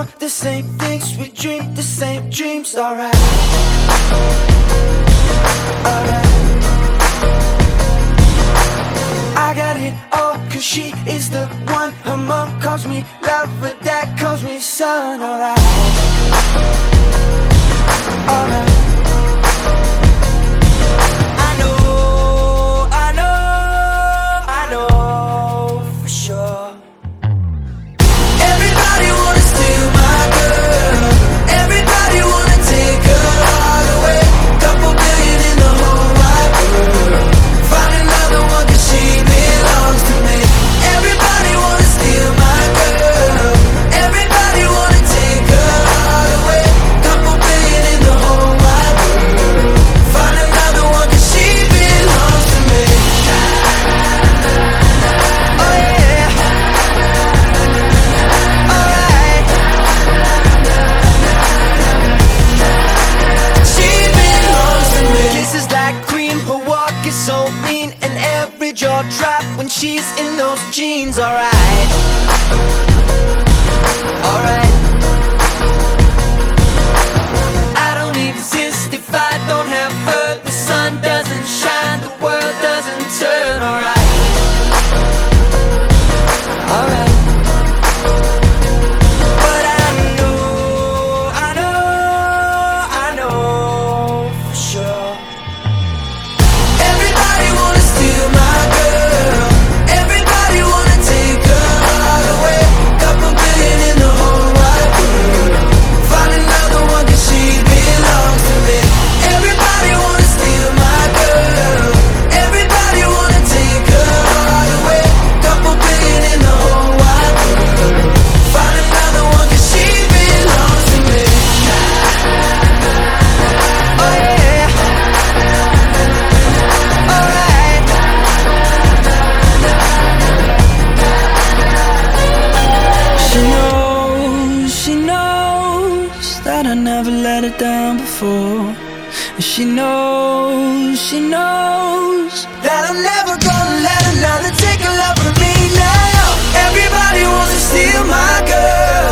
want the same things, we dream the same dreams. Alright, alright. I got it all, cause she is the one. Her mom calls me love, but dad calls me son. Alright, alright. I know for sure. Everybody wanna steal my girl. Everybody wanna take her all away. Couple billion in the whole wide world. Find another one cause she belongs to me. Everybody wanna steal my girl. Everybody wanna take her all away. Couple billion in the whole wide world. Find another one cause she belongs to me. Oh yeah. Alright. She belongs to me. Kisses like cream, her walk is so mean, and every jaw drop when she's in those jeans. Alright, alright. I don't exist if I don't have her. The sun doesn't shine, the world doesn't turn. Alright, alright. But I know for sure. Everybody wanna steal my girl. Everybody wanna take her all away. Couple billion in the whole wide world. Find another one cause she belongs to me. Everybody wanna steal my girl. Everybody wanna take her all away. Couple billion in the whole wide world. Find another one cause she belongs to me. Oh yeah. Alright. She knows that I never let her down before. And she knows that I'm never gonna let another take her love from me now. Everybody wants to steal my girl.